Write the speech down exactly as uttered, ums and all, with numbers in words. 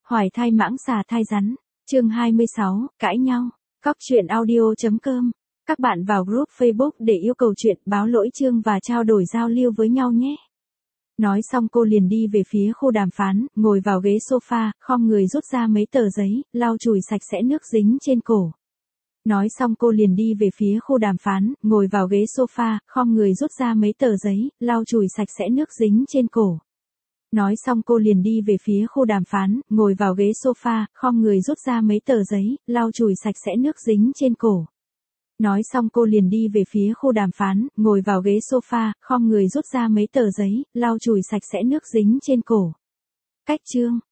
Hoài thai mãng xà thai rắn. Chương hai mươi sáu, cãi nhau. Cóc truyện audio.com. Các bạn vào group Facebook để yêu cầu chuyện, báo lỗi chương và trao đổi giao lưu với nhau nhé. Nói xong cô liền đi về phía khu đàm phán, ngồi vào ghế sofa, khom người rút ra mấy tờ giấy, lau chùi sạch sẽ nước dính trên cổ. Nói xong cô liền đi về phía khu đàm phán, ngồi vào ghế sofa, khom người rút ra mấy tờ giấy, lau chùi sạch sẽ nước dính trên cổ. Nói xong cô liền đi về phía khu đàm phán, ngồi vào ghế sofa, khom người rút ra mấy tờ giấy, lau chùi sạch sẽ nước dính trên cổ. Nói xong cô liền đi về phía khu đàm phán, ngồi vào ghế sofa, khom người rút ra mấy tờ giấy, lau chùi sạch sẽ nước dính trên cổ. Cách chương.